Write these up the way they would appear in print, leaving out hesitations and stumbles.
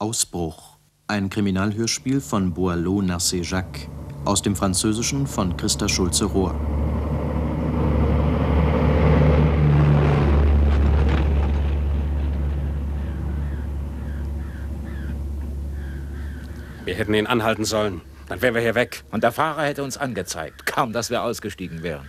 Ausbruch. Ein Kriminalhörspiel von Boileau Narcé-Jacques. Aus dem Französischen von Christa Schulze-Rohr. Wir hätten ihn anhalten sollen. Dann wären wir hier weg. Und der Fahrer hätte uns angezeigt. Kaum, dass wir ausgestiegen wären.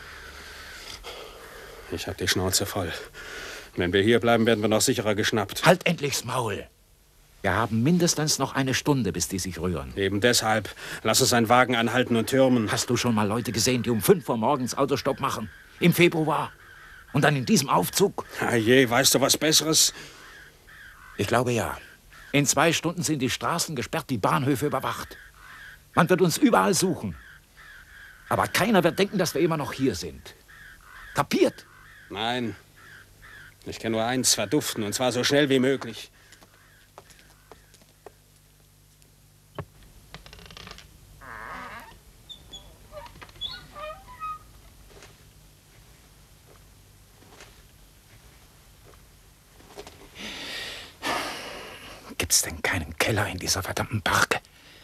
Ich hab die Schnauze voll. Wenn wir hier bleiben, werden wir noch sicherer geschnappt. Halt endlich's Maul! Wir haben mindestens noch eine Stunde, bis die sich rühren. Eben deshalb. Lass uns einen Wagen anhalten und türmen. Hast du schon mal Leute gesehen, die um 5 Uhr morgens Autostopp machen? Im Februar? Und dann in diesem Aufzug? Je, weißt du was Besseres? Ich glaube ja. In 2 Stunden sind die Straßen gesperrt, die Bahnhöfe überwacht. Man wird uns überall suchen. Aber keiner wird denken, dass wir immer noch hier sind. Kapiert? Nein. Ich kann nur eins: verduften, und zwar so schnell wie möglich. Gibt's denn keinen Keller in dieser verdammten Barke?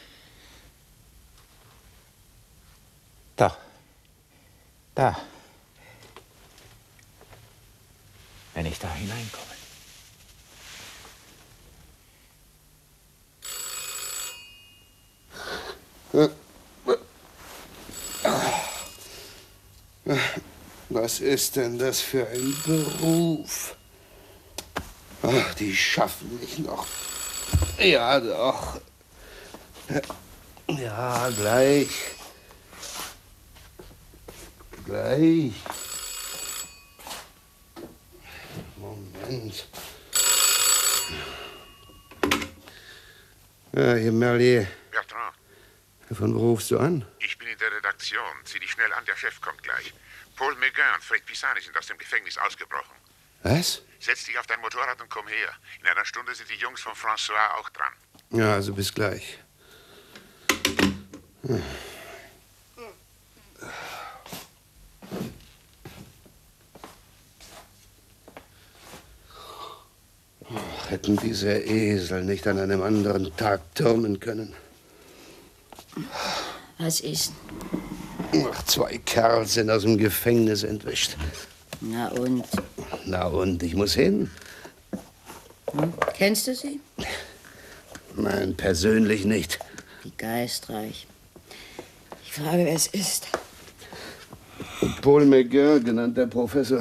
Doch. Da. Wenn ich da hineinkomme. Was ist denn das für ein Beruf? Ach, die schaffen mich noch. Ja, doch. Ja, gleich. Gleich. Moment. Ja, hier, Merlier. Bertrand. Von wo rufst du an? Ich bin in der Redaktion. Zieh dich schnell an, der Chef kommt gleich. Paul Meguin und Fred Pisani sind aus dem Gefängnis ausgebrochen. Was? Setz dich auf dein Motorrad und komm her. In einer Stunde sind die Jungs von François auch dran. Ja, also bis gleich. Ach, hätten diese Esel nicht an einem anderen Tag türmen können. Was ist? Ach, 2 Kerls sind aus dem Gefängnis entwischt. Na und? Na und, ich muss hin. Kennst du sie? Nein, persönlich nicht. Wie geistreich. Ich frage, wer es ist. Paul Meguin, genannt der Professor.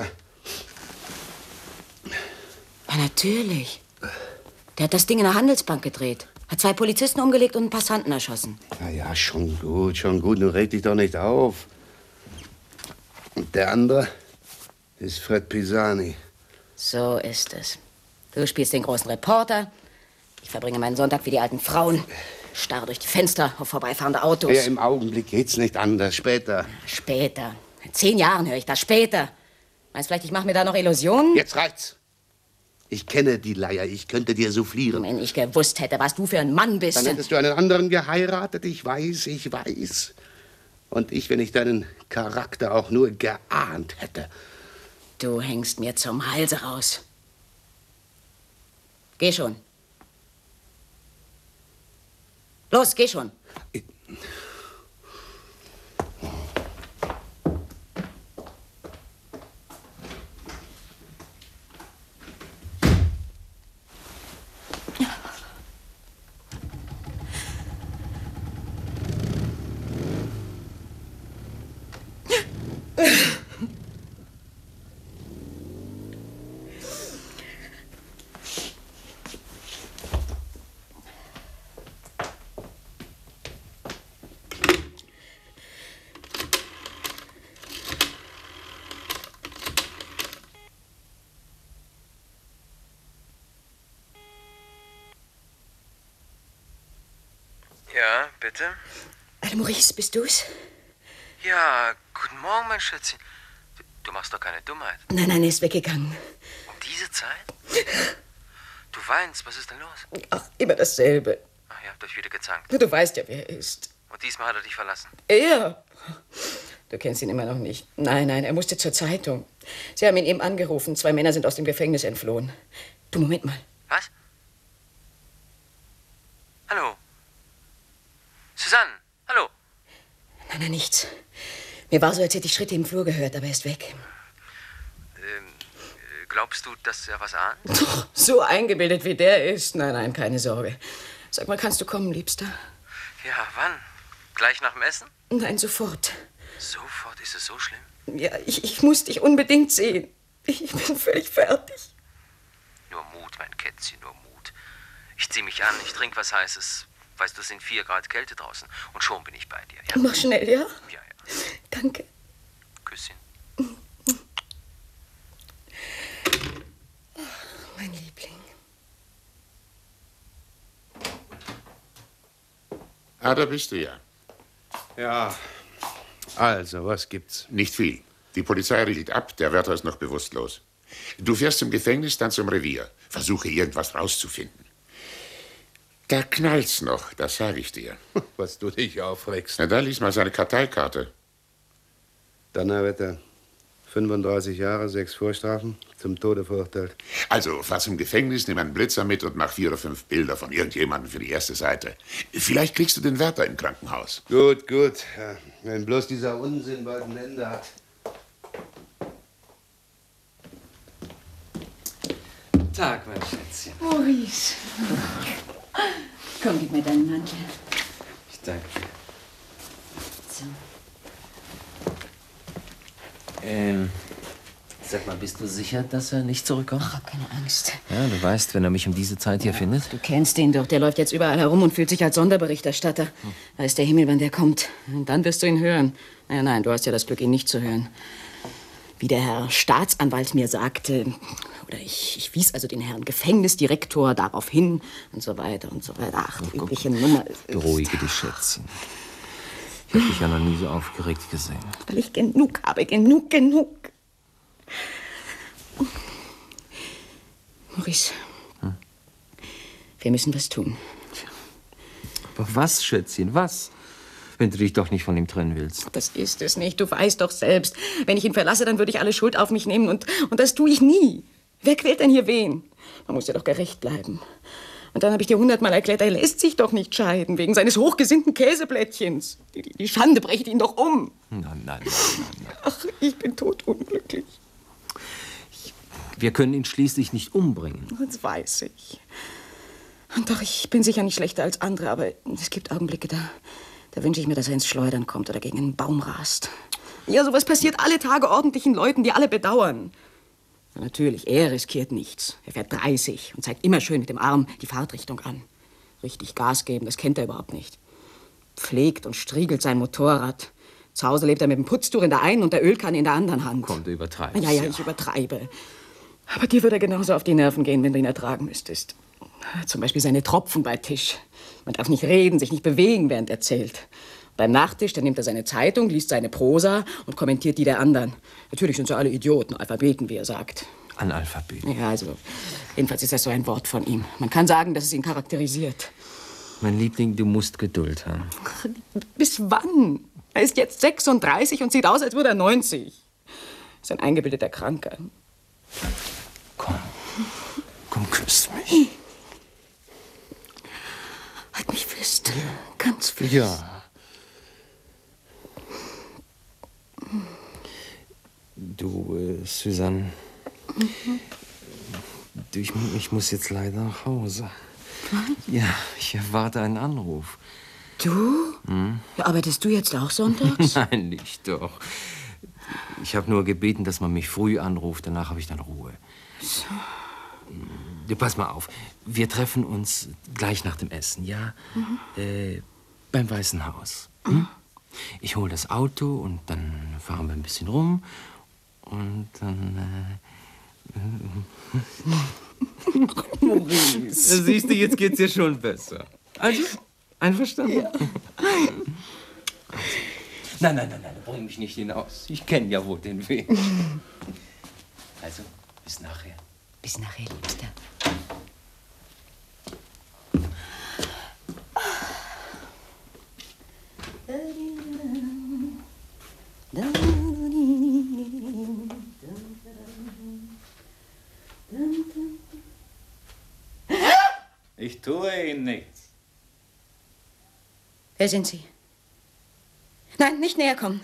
Ja, natürlich. Der hat das Ding in der Handelsbank gedreht. Hat 2 Polizisten umgelegt und einen Passanten erschossen. Na ja, schon gut, schon gut. Nun reg dich doch nicht auf. Und der andere ist Fred Pisani. So ist es. Du spielst den großen Reporter. Ich verbringe meinen Sonntag wie die alten Frauen. Starre durch die Fenster auf vorbeifahrende Autos. Ja, im Augenblick geht's nicht anders. Später. Später. In 10 Jahren höre ich das. Später. Meinst du vielleicht, ich mache mir da noch Illusionen? Jetzt reicht's. Ich kenne die Leier. Ich könnte dir soufflieren. Wenn ich gewusst hätte, was du für ein Mann bist. Dann hättest du einen anderen geheiratet. Ich weiß, ich weiß. Und ich, wenn ich deinen Charakter auch nur geahnt hätte. Du hängst mir zum Halse raus. Geh schon. Los, geh schon. Ja, bitte? Hallo, Maurice, bist du's? Ja, guten Morgen, mein Schätzchen. Du machst doch keine Dummheit. Nein, er ist weggegangen. Um diese Zeit? Du weinst, was ist denn los? Ach, immer dasselbe. Ach, ihr habt euch wieder gezankt. Du weißt ja, wer er ist. Und diesmal hat er dich verlassen. Er? Du kennst ihn immer noch nicht. Nein, er musste zur Zeitung. Sie haben ihn eben angerufen. 2 Männer sind aus dem Gefängnis entflohen. Du, Moment mal. Was? Hallo? Susanne, hallo? Nein, nichts. Mir war so, als hätte ich Schritte im Flur gehört, aber er ist weg. Glaubst du, dass er was ahnt? Doch, so eingebildet wie der ist. Nein, keine Sorge. Sag mal, kannst du kommen, Liebster? Ja, wann? Gleich nach dem Essen? Nein, sofort. Sofort? Ist es so schlimm? Ja, ich muss dich unbedingt sehen. Ich bin völlig fertig. Nur Mut, mein Kätzchen, nur Mut. Ich zieh mich an, ich trinke was Heißes. Weißt du, es sind 4 Grad Kälte draußen. Und schon bin ich bei dir. Ja? Mach schnell, ja? Ja. Danke. Küsschen. Mein Liebling. Ah, da bist du ja. Ja, also, was gibt's? Nicht viel. Die Polizei riegelt ab, der Wärter ist noch bewusstlos. Du fährst zum Gefängnis, dann zum Revier. Versuche irgendwas rauszufinden. Da knallt's noch, das sage ich dir. Was du dich aufregst. Na, da lies mal seine Karteikarte. Donnerwetter. 35 Jahre, 6 Vorstrafen, zum Tode verurteilt. Also, fahr zum Gefängnis, nimm einen Blitzer mit und mach 4 oder 5 Bilder von irgendjemandem für die erste Seite. Vielleicht kriegst du den Wärter im Krankenhaus. Gut. Ja, wenn bloß dieser Unsinn bald ein Ende hat. Tag, mein Schätzchen. Maurice. Komm, gib mir deinen Mantel. Ich danke dir. So. Sag mal, bist du sicher, dass er nicht zurückkommt? Ach, hab keine Angst. Ja, du weißt, wenn er mich um diese Zeit hier findet. Du kennst ihn doch. Der läuft jetzt überall herum und fühlt sich als Sonderberichterstatter. Weiß der Himmel, wann der kommt. Und dann wirst du ihn hören. Nein, du hast ja das Glück, ihn nicht zu hören. Wie der Herr Staatsanwalt mir sagte, oder ich wies also den Herrn Gefängnisdirektor darauf hin und so weiter und so weiter. Ach, die übliche Nummer. Beruhige dich, Schätzchen. Ich habe dich ja noch nie so aufgeregt gesehen. Weil ich genug habe, genug. Maurice, wir müssen was tun. Aber was, Schätzchen, was? Wenn du dich doch nicht von ihm trennen willst. Das ist es nicht, du weißt doch selbst. Wenn ich ihn verlasse, dann würde ich alle Schuld auf mich nehmen und das tue ich nie. Wer quält denn hier wen? Man muss ja doch gerecht bleiben. Und dann habe ich dir 100-mal erklärt, er lässt sich doch nicht scheiden, wegen seines hochgesinnten Käseblättchens. Die Schande bricht ihn doch um. Nein. Ach, ich bin todunglücklich. Wir können ihn schließlich nicht umbringen. Das weiß ich. Und doch, ich bin sicher nicht schlechter als andere, aber es gibt Augenblicke, da wünsche ich mir, dass er ins Schleudern kommt oder gegen einen Baum rast. Ja, sowas passiert alle Tage ordentlichen Leuten, die alle bedauern. Ja, natürlich, er riskiert nichts. Er fährt 30 und zeigt immer schön mit dem Arm die Fahrtrichtung an. Richtig Gas geben, das kennt er überhaupt nicht. Pflegt und striegelt sein Motorrad. Zu Hause lebt er mit dem Putztuch in der einen und der Ölkanne in der anderen Hand. Komm, du übertreibst. Ja, ich übertreibe. Aber dir würde er genauso auf die Nerven gehen, wenn du ihn ertragen müsstest. Zum Beispiel seine Tropfen bei Tisch. Man darf nicht reden, sich nicht bewegen, während er zählt. Beim Nachtisch, dann nimmt er seine Zeitung, liest seine Prosa und kommentiert die der anderen. Natürlich sind sie alle Idioten, Alphabeten, wie er sagt. Analphabeten? Ja, also, jedenfalls ist das so ein Wort von ihm. Man kann sagen, dass es ihn charakterisiert. Mein Liebling, du musst Geduld haben. Bis wann? Er ist jetzt 36 und sieht aus, als würde er 90. Ist ein eingebildeter Kranker. Komm, küss mich. Halt mich fest. Ganz fest. Ja. Du, Susanne. Du, ich muss jetzt leider nach Hause. Was? Ja, ich erwarte einen Anruf. Du? Arbeitest du jetzt auch sonntags? Nein, nicht doch. Ich habe nur gebeten, dass man mich früh anruft. Danach habe ich dann Ruhe. So. Du, pass mal auf. Wir treffen uns gleich nach dem Essen, ja? Beim Weißen Haus. Ich hole das Auto und dann fahren wir ein bisschen rum. Und dann... Maurice. Siehst du, jetzt geht's dir schon besser. Also, einverstanden? Ja. Nein, bring mich nicht hinaus. Ich kenne ja wohl den Weg. Also, bis nachher. Bis nachher, Liebster. Ich tue Ihnen nichts. Wer sind Sie? Nein, nicht näher kommen.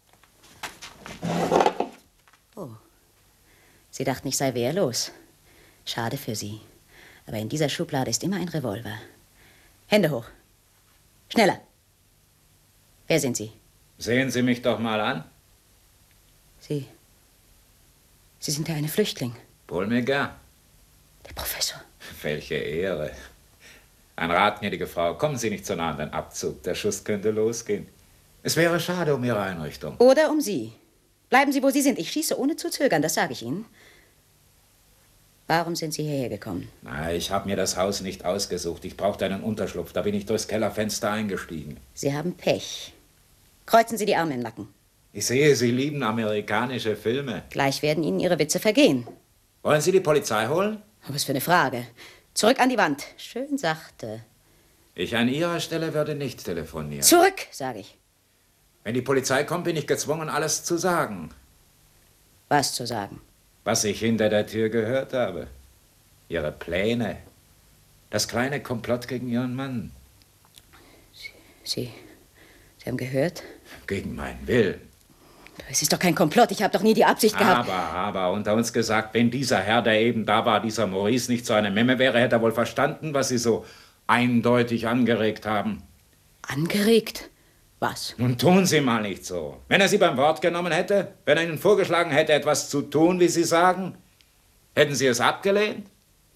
Oh. Sie dachten, ich sei wehrlos. Schade für Sie. Aber in dieser Schublade ist immer ein Revolver. Hände hoch. Schneller. Wer sind Sie? Sehen Sie mich doch mal an. Sie sind ja eine Flüchtling. Paul Megar. Der Professor. Welche Ehre. Ein Rat, gnädige Frau, kommen Sie nicht zu nah an den Abzug. Der Schuss könnte losgehen. Es wäre schade um Ihre Einrichtung. Oder um Sie. Bleiben Sie, wo Sie sind. Ich schieße ohne zu zögern, das sage ich Ihnen. Warum sind Sie hierher gekommen? Na, ich habe mir das Haus nicht ausgesucht. Ich brauchte einen Unterschlupf. Da bin ich durchs Kellerfenster eingestiegen. Sie haben Pech. Kreuzen Sie die Arme im Nacken. Ich sehe, Sie lieben amerikanische Filme. Gleich werden Ihnen Ihre Witze vergehen. Wollen Sie die Polizei holen? Was für eine Frage. Zurück an die Wand. Schön sachte. Ich an Ihrer Stelle würde nicht telefonieren. Zurück, sage ich. Wenn die Polizei kommt, bin ich gezwungen, alles zu sagen. Was zu sagen? Was ich hinter der Tür gehört habe. Ihre Pläne. Das kleine Komplott gegen Ihren Mann. Sie haben gehört? Gegen meinen Willen. Es ist doch kein Komplott. Ich habe doch nie die Absicht gehabt. Aber, unter uns gesagt, wenn dieser Herr, der eben da war, dieser Maurice, nicht so eine Memme wäre, hätte er wohl verstanden, was Sie so eindeutig angeregt haben. Angeregt? Was? Nun tun Sie mal nicht so. Wenn er Sie beim Wort genommen hätte, wenn er Ihnen vorgeschlagen hätte, etwas zu tun, wie Sie sagen, hätten Sie es abgelehnt?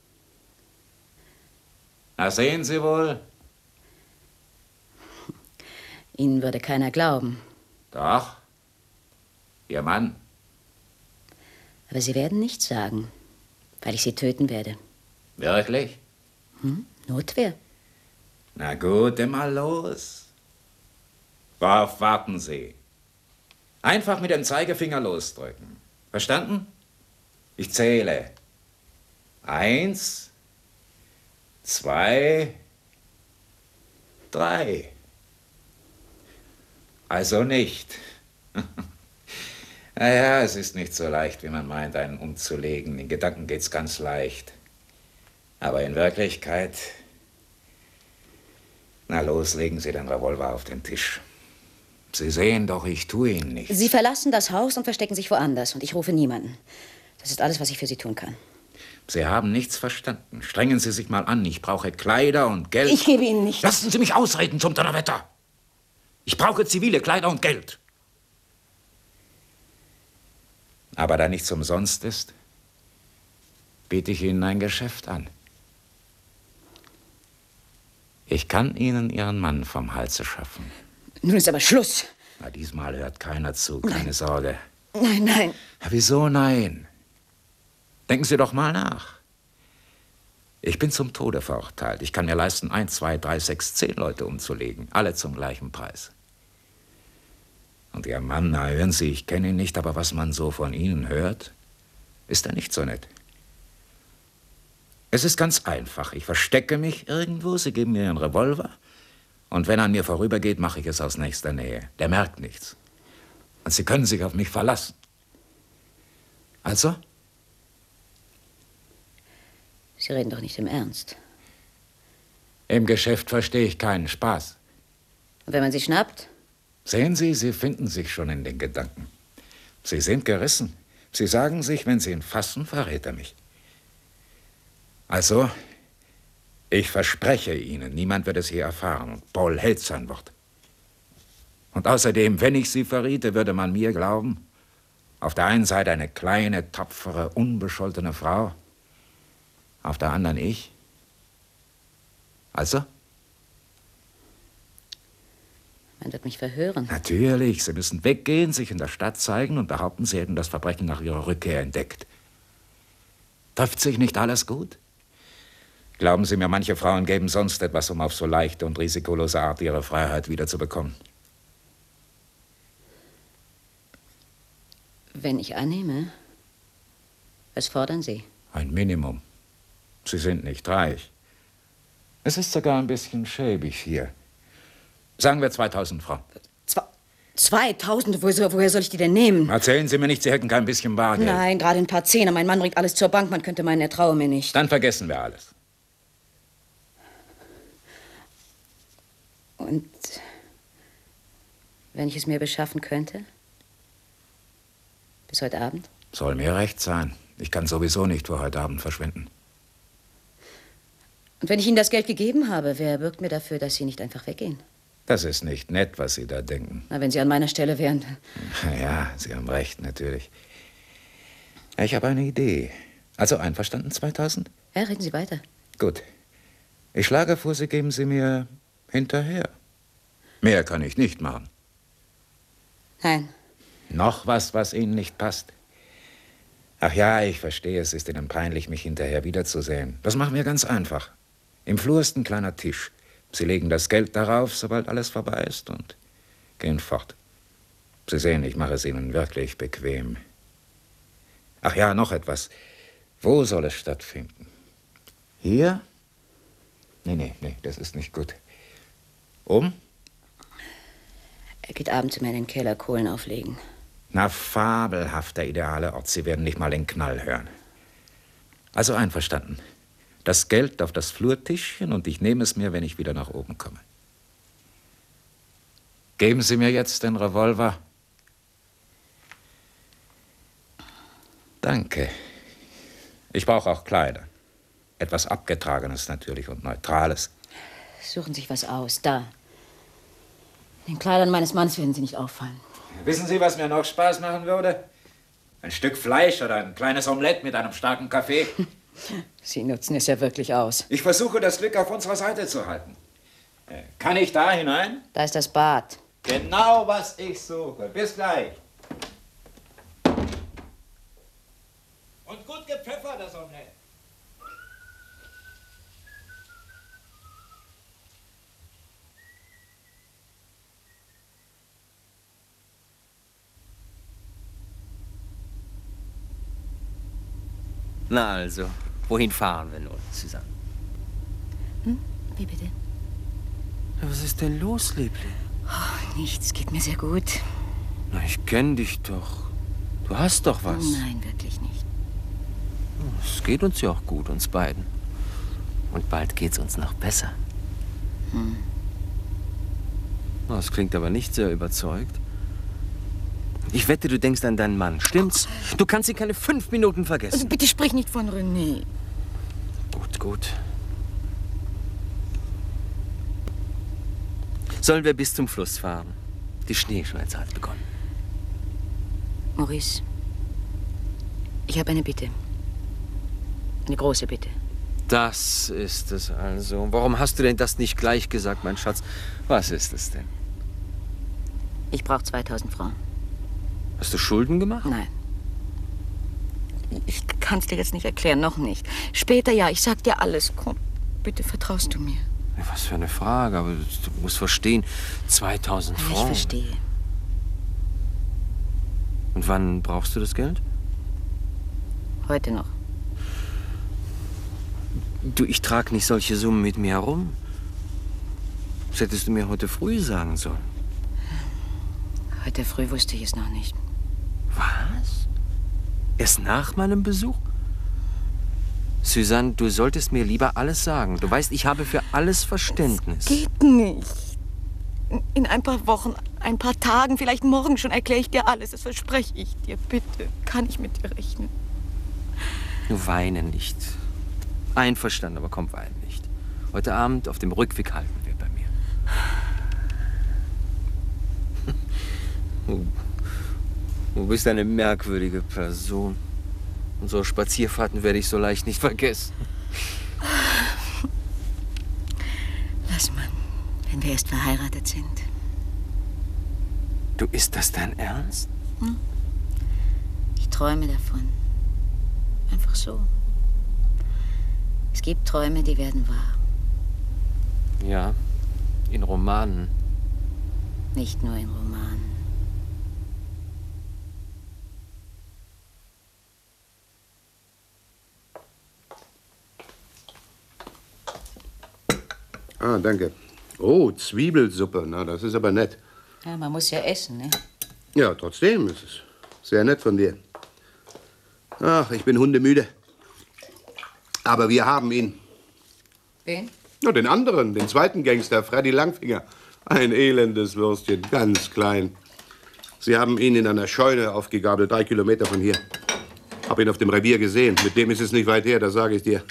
Na, sehen Sie wohl. Ihnen würde keiner glauben. Doch. Ihr Mann. Aber Sie werden nichts sagen, weil ich Sie töten werde. Wirklich? Notwehr. Na gut, immer los. Worauf warten Sie? Einfach mit dem Zeigefinger losdrücken. Verstanden? Ich zähle. 1, 2, 3. Also nicht. Naja, es ist nicht so leicht, wie man meint, einen umzulegen. In Gedanken geht's ganz leicht. Aber in Wirklichkeit... Na los, legen Sie den Revolver auf den Tisch. Sie sehen doch, ich tue Ihnen nichts. Sie verlassen das Haus und verstecken sich woanders. Und ich rufe niemanden. Das ist alles, was ich für Sie tun kann. Sie haben nichts verstanden. Strengen Sie sich mal an. Ich brauche Kleider und Geld. Ich gebe Ihnen nichts. Lassen Sie mich ausreden, zum Donnerwetter. Ich brauche zivile Kleider und Geld. Aber da nichts umsonst ist, biete ich Ihnen ein Geschäft an. Ich kann Ihnen Ihren Mann vom Halse schaffen. Nun ist aber Schluss. Na, diesmal hört keiner zu, keine Sorge. Nein, nein. Wieso nein? Denken Sie doch mal nach. Ich bin zum Tode verurteilt. Ich kann mir leisten, 1, 2, 3, 6, 10 Leute umzulegen. Alle zum gleichen Preis. Und Ihr Mann, na hören Sie, ich kenne ihn nicht, aber was man so von Ihnen hört, ist er nicht so nett. Es ist ganz einfach. Ich verstecke mich irgendwo, Sie geben mir Ihren Revolver. Und wenn er an mir vorübergeht, mache ich es aus nächster Nähe. Der merkt nichts. Und Sie können sich auf mich verlassen. Also? Sie reden doch nicht im Ernst. Im Geschäft verstehe ich keinen Spaß. Und wenn man Sie schnappt? Sehen Sie, Sie finden sich schon in den Gedanken. Sie sind gerissen. Sie sagen sich, wenn Sie ihn fassen, verrät er mich. Also, ich verspreche Ihnen, niemand wird es hier erfahren. Und Paul hält sein Wort. Und außerdem, wenn ich Sie verriete, würde man mir glauben, auf der einen Seite eine kleine, tapfere, unbescholtene Frau, auf der anderen ich. Also? Man wird mich verhören. Natürlich. Sie müssen weggehen, sich in der Stadt zeigen und behaupten, Sie hätten das Verbrechen nach Ihrer Rückkehr entdeckt. Trifft sich nicht alles gut? Glauben Sie mir, manche Frauen geben sonst etwas, um auf so leichte und risikolose Art ihre Freiheit wiederzubekommen. Wenn ich annehme, was fordern Sie? Ein Minimum. Sie sind nicht reich. Es ist sogar ein bisschen schäbig hier. Sagen wir 2000 Francs. 2000? Woher soll ich die denn nehmen? Erzählen Sie mir nicht, Sie hätten kein bisschen Bargeld. Nein, gerade ein paar Zehner. Mein Mann bringt alles zur Bank. Man könnte meinen, er traue mir nicht. Dann vergessen wir alles. Und Wenn ich es mir beschaffen könnte? Bis heute Abend? Soll mir recht sein. Ich kann sowieso nicht vor heute Abend verschwinden. Und wenn ich Ihnen das Geld gegeben habe, wer bürgt mir dafür, dass Sie nicht einfach weggehen? Das ist nicht nett, was Sie da denken. Na, wenn Sie an meiner Stelle wären. Ja, Sie haben recht, natürlich. Ich habe eine Idee. Also einverstanden, 2000? Ja, reden Sie weiter. Gut. Ich schlage vor, Sie geben sie mir hinterher. Mehr kann ich nicht machen. Nein. Noch was Ihnen nicht passt? Ach ja, ich verstehe, es ist Ihnen peinlich, mich hinterher wiederzusehen. Das machen wir ganz einfach. Im Flur ist ein kleiner Tisch. Sie legen das Geld darauf, sobald alles vorbei ist, und gehen fort. Sie sehen, ich mache es Ihnen wirklich bequem. Ach ja, noch etwas. Wo soll es stattfinden? Hier? Nee, das ist nicht gut. Er geht abends immer in den Keller Kohlen auflegen. Na, fabelhaft, der ideale Ort. Sie werden nicht mal den Knall hören. Also einverstanden. Das Geld auf das Flurtischchen und ich nehme es mir, wenn ich wieder nach oben komme. Geben Sie mir jetzt den Revolver. Danke. Ich brauche auch Kleider. Etwas Abgetragenes natürlich und Neutrales. Suchen sich was aus, da. In den Kleidern meines Mannes werden Sie nicht auffallen. Wissen Sie, was mir noch Spaß machen würde? Ein Stück Fleisch oder ein kleines Omelett mit einem starken Kaffee. Sie nutzen es ja wirklich aus. Ich versuche, das Glück auf unserer Seite zu halten. Kann ich da hinein? Da ist das Bad. Genau, was ich suche. Bis gleich. Und gut gepfeffert, das Omelett. Na also, wohin fahren wir nun, Suzanne? Wie bitte? Ja, was ist denn los, Liebling? Oh, nichts, geht mir sehr gut. Na, ich kenn dich doch. Du hast doch was. Nein, wirklich nicht. Es geht uns ja auch gut, uns beiden. Und bald geht's uns noch besser. Das klingt aber nicht sehr überzeugt. Ich wette, du denkst an deinen Mann, stimmt's? Du kannst ihn keine 5 Minuten vergessen. Also bitte sprich nicht von René. Gut. Sollen wir bis zum Fluss fahren? Die Schneeschmelze hat begonnen. Maurice, ich habe eine Bitte. Eine große Bitte. Das ist es also. Warum hast du denn das nicht gleich gesagt, mein Schatz? Was ist es denn? Ich brauche 2000 Francs. Hast du Schulden gemacht? Nein. Ich kann es dir jetzt nicht erklären, noch nicht. Später ja, ich sag dir alles. Komm, bitte vertraust du mir. Was für eine Frage, aber du musst verstehen, 2000 Francs. Ich verstehe. Und wann brauchst du das Geld? Heute noch. Du, ich trage nicht solche Summen mit mir herum. Das hättest du mir heute früh sagen sollen. Heute früh wusste ich es noch nicht. Was? Erst nach meinem Besuch? Suzanne, du solltest mir lieber alles sagen. Du weißt, ich habe für alles Verständnis. Das geht nicht. In ein paar Wochen, ein paar Tagen, vielleicht morgen schon erkläre ich dir alles. Das verspreche ich dir. Bitte, kann ich mit dir rechnen? Du weine nicht. Einverstanden, aber komm, weine nicht. Heute Abend auf dem Rückweg halten wir bei mir. Du bist eine merkwürdige Person. Unsere Spazierfahrten werde ich so leicht nicht vergessen. Lass mal, wenn wir erst verheiratet sind. Du, ist das dein Ernst? Ich träume davon. Einfach so. Es gibt Träume, die werden wahr. Ja, in Romanen. Nicht nur in Romanen. Ah, danke. Oh, Zwiebelsuppe. Na, das ist aber nett. Ja, man muss ja essen, ne? Ja, trotzdem ist es sehr nett von dir. Ach, ich bin hundemüde. Aber wir haben ihn. Wen? Ja, den anderen, den zweiten Gangster, Freddy Langfinger. Ein elendes Würstchen, ganz klein. Sie haben ihn in einer Scheune aufgegabelt, 3 Kilometer von hier. Hab ihn auf dem Revier gesehen. Mit dem ist es nicht weit her, das sage ich dir.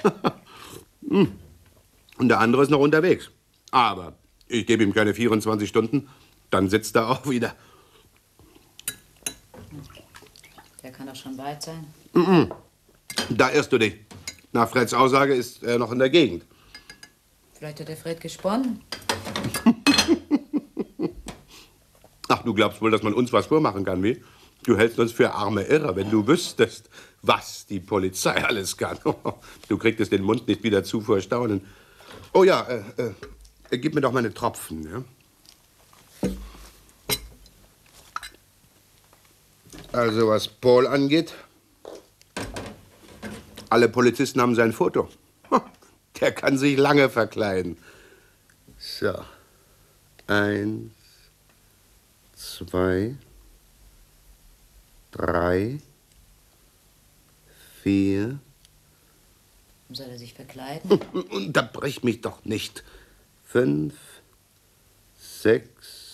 Und der andere ist noch unterwegs. Aber ich gebe ihm keine 24 Stunden, dann sitzt er auch wieder. Der kann doch schon weit sein. Da irrst du dich. Nach Freds Aussage ist er noch in der Gegend. Vielleicht hat der Fred gesponnen. Ach, du glaubst wohl, dass man uns was vormachen kann, wie? Du hältst uns für arme Irrer, wenn du wüsstest, was die Polizei alles kann. Du kriegtest den Mund nicht wieder zu vor Staunen. Oh ja, gib mir doch mal eine Tropfen, ja? Also, was Paul angeht, alle Polizisten haben sein Foto. Der kann sich lange verkleiden. So. 1, 2, 3, 4. Soll er sich verkleiden? Unterbrich mich doch nicht. 5, 6,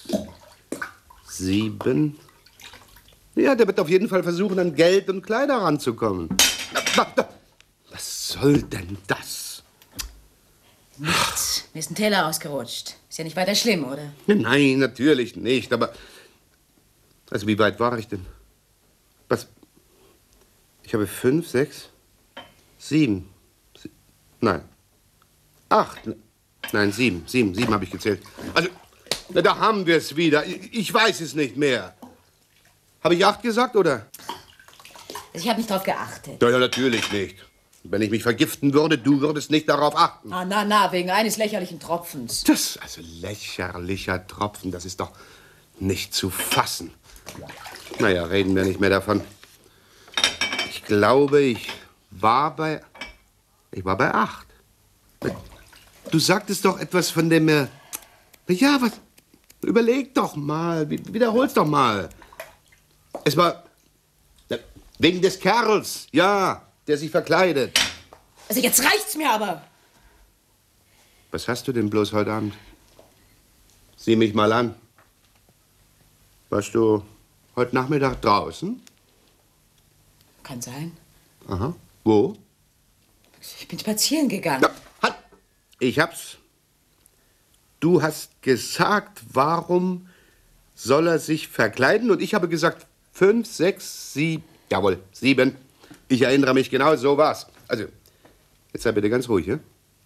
7. Ja, der wird auf jeden Fall versuchen, an Geld und Kleider ranzukommen. Was soll denn das? Nichts. Mir ist ein Teller ausgerutscht. Ist ja nicht weiter schlimm, oder? Nein, natürlich nicht, aber... Also, wie weit war ich denn? Was? Ich habe 5, 6, 7. Nein. 8. Nein, 7. 7 habe ich gezählt. Also, na, da haben wir es wieder. Ich weiß es nicht mehr. Habe ich 8 gesagt, oder? Ich habe nicht drauf geachtet. Ja, natürlich nicht. Wenn ich mich vergiften würde, du würdest nicht darauf achten. Na, wegen eines lächerlichen Tropfens. Das, also lächerlicher Tropfen, das ist doch nicht zu fassen. Naja, reden wir nicht mehr davon. Ich glaube, ich war bei 8. Du sagtest doch etwas von dem... Ja, was... Überleg doch mal, wiederhol's doch mal. Es war... Wegen des Kerls, ja, der sich verkleidet. Also jetzt reicht's mir aber. Was hast du denn bloß heute Abend? Sieh mich mal an. Warst du heute Nachmittag draußen? Kann sein. Aha. Wo? Ich bin spazieren gegangen. Ja, halt! Ich hab's. Du hast gesagt, warum soll er sich verkleiden? Und ich habe gesagt, 5, 6, 7... Jawohl, 7. Ich erinnere mich genau, so war's. Also, jetzt sei bitte ganz ruhig, ja?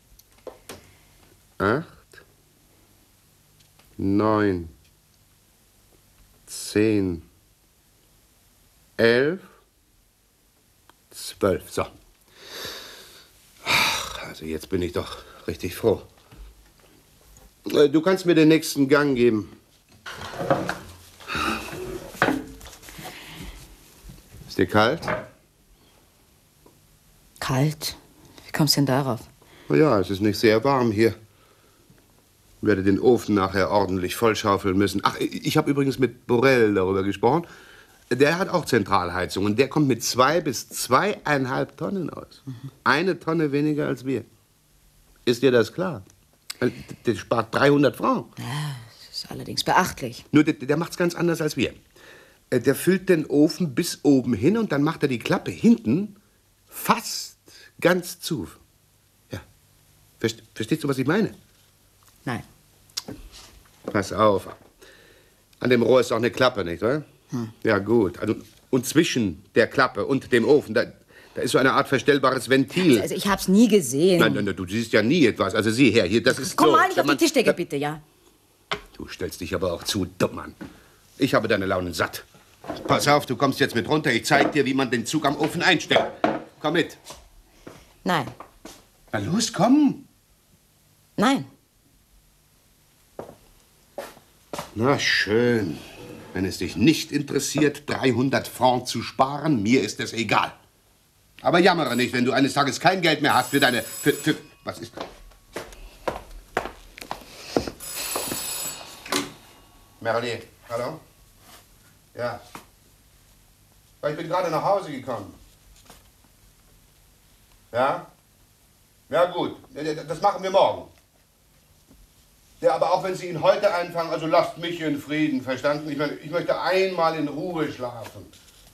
8, 9, 10, 11, 12. So. Ach, also jetzt bin ich doch richtig froh. Du kannst mir den nächsten Gang geben. Ist dir kalt? Kalt? Wie kommst du denn darauf? Na ja, es ist nicht sehr warm hier. Ich werde den Ofen nachher ordentlich vollschaufeln müssen. Ach, ich habe übrigens mit Borel darüber gesprochen. Der hat auch Zentralheizung und der kommt mit 2 bis 2,5 Tonnen aus. 1 Tonne weniger als wir. Ist dir das klar? Der spart 300 Francs. Ja, das ist allerdings beachtlich. Nur der macht's ganz anders als wir. Der füllt den Ofen bis oben hin und dann macht er die Klappe hinten fast ganz zu. Ja. Verstehst du, was ich meine? Nein. Pass auf. An dem Rohr ist auch eine Klappe, nicht wahr? Ja, gut. Also, und zwischen der Klappe und dem Ofen, da ist so eine Art verstellbares Ventil. Also ich hab's nie gesehen. Nein, du siehst ja nie etwas. Also sieh her, hier, das ist Komm so. mal nicht auf die Tischdecke, bitte, ja? Du stellst dich aber auch zu dumm an. Ich habe deine Launen satt. Pass auf, du kommst jetzt mit runter. Ich zeig dir, wie man den Zug am Ofen einstellt. Komm mit. Nein. Na los, komm. Nein. Na schön. Wenn es dich nicht interessiert, 300 Francs zu sparen, mir ist es egal. Aber jammere nicht, wenn du eines Tages kein Geld mehr hast für deine... Was ist das? Merlier, hallo? Ja. Ich bin gerade nach Hause gekommen. Ja? Ja, gut. Das machen wir morgen. Ja, aber auch wenn Sie ihn heute einfangen, also lasst mich in Frieden, verstanden? Ich möchte einmal in Ruhe schlafen.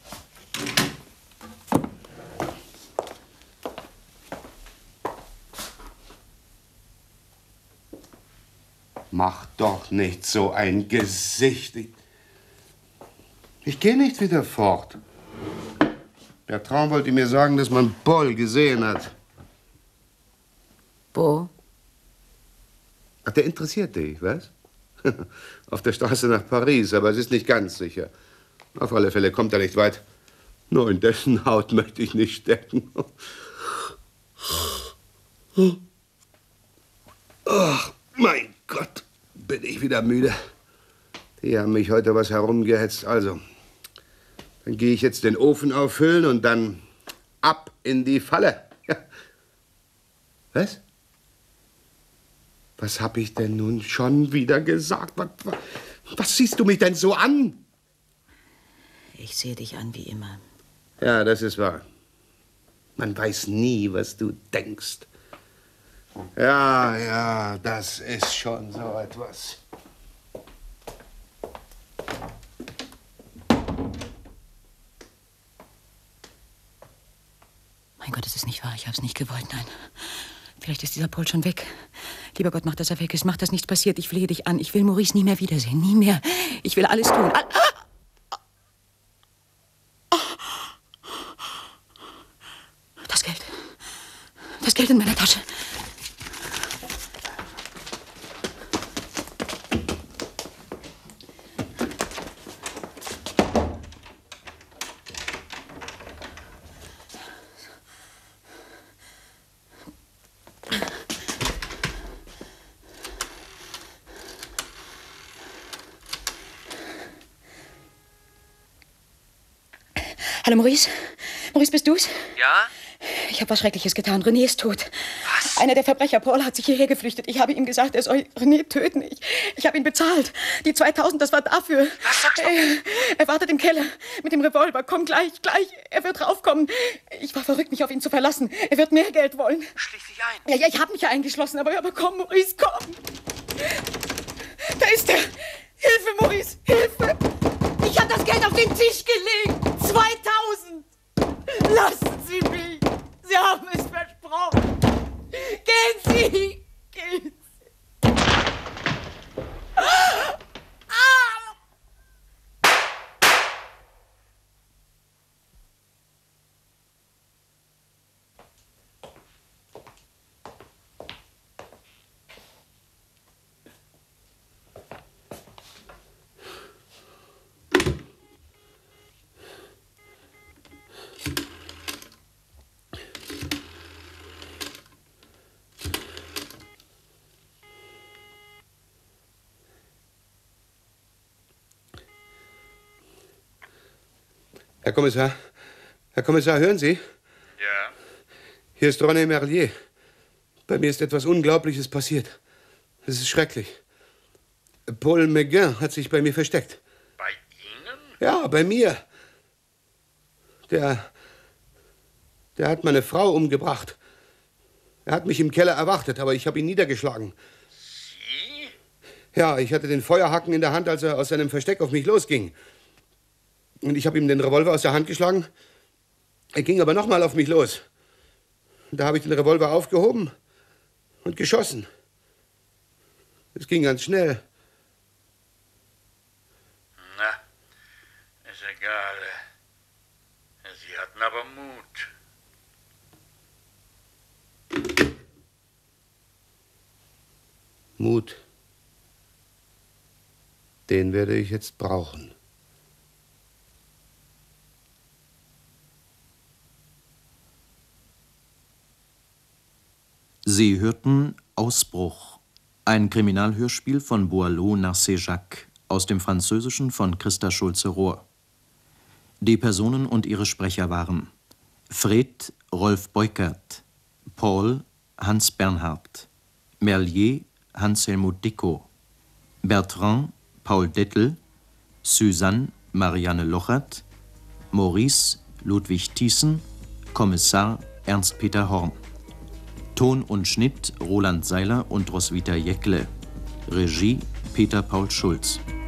Mach doch nicht so ein Gesicht. Ich gehe nicht wieder fort. Bertrand wollte mir sagen, dass man Paul gesehen hat. Wo? Ach, der interessiert dich, was? Auf der Straße nach Paris, aber es ist nicht ganz sicher. Auf alle Fälle kommt er nicht weit. Nur in dessen Haut möchte ich nicht stecken. Ach, mein Gott, bin ich wieder müde. Die haben mich heute was herumgehetzt. Also, dann gehe ich jetzt den Ofen auffüllen und dann ab in die Falle. Ja. Was? Was habe ich denn nun schon wieder gesagt? Was siehst du mich denn so an? Ich sehe dich an wie immer. Ja, das ist wahr. Man weiß nie, was du denkst. Ja, das ist schon so etwas. Mein Gott, es ist nicht wahr. Ich habe es nicht gewollt, nein. Vielleicht ist dieser Paul schon weg. Lieber Gott, mach, dass er weg ist. Mach, dass nichts passiert. Ich flehe dich an. Ich will Maurice nie mehr wiedersehen. Nie mehr. Ich will alles tun. Das Geld. Das Geld in meiner Tasche. Hallo, Maurice? Maurice, bist du's? Ja? Ich habe was Schreckliches getan. René ist tot. Was? Einer der Verbrecher, Paul, hat sich hierher geflüchtet. Ich habe ihm gesagt, er soll René töten. Ich habe ihn bezahlt. Die 2000, das war dafür. Was sagst du? Er wartet im Keller mit dem Revolver. Komm gleich. Er wird raufkommen. Ich war verrückt, mich auf ihn zu verlassen. Er wird mehr Geld wollen. Schließ dich ein. Ja, ich habe mich ja eingeschlossen. Aber komm, Maurice, komm. Da ist er. Hilfe, Maurice, Hilfe. Ich habe das Geld auf den Tisch gelegt. 2000. Lassen Sie mich. Sie haben es versprochen. Gehen Sie. Gehen Sie. Herr Kommissar. Herr Kommissar, hören Sie? Ja? Hier ist René Merlier. Bei mir ist etwas Unglaubliches passiert. Es ist schrecklich. Paul Meguin hat sich bei mir versteckt. Bei Ihnen? Ja, bei mir. Der hat meine Frau umgebracht. Er hat mich im Keller erwartet, aber ich habe ihn niedergeschlagen. Sie? Ja, ich hatte den Feuerhaken in der Hand, als er aus seinem Versteck auf mich losging. Und ich habe ihm den Revolver aus der Hand geschlagen. Er ging aber noch mal auf mich los. Und da habe ich den Revolver aufgehoben und geschossen. Es ging ganz schnell. Na, ist egal. Sie hatten aber Mut. Mut. Den werde ich jetzt brauchen. Sie hörten Ausbruch, ein Kriminalhörspiel von Boileau Narcé Jacques, aus dem Französischen von Christa Schulze-Rohr. Die Personen und ihre Sprecher waren Fred Rolf Beukert, Paul Hans Bernhard, Merlier Hans-Helmut Dickow, Bertrand Paul Dettel, Suzanne Marianne Lochert, Maurice Ludwig Thiessen, Kommissar Ernst-Peter Horn. Ton und Schnitt Roland Seiler und Roswitha Jäckle. Regie Peter Paul Schulz.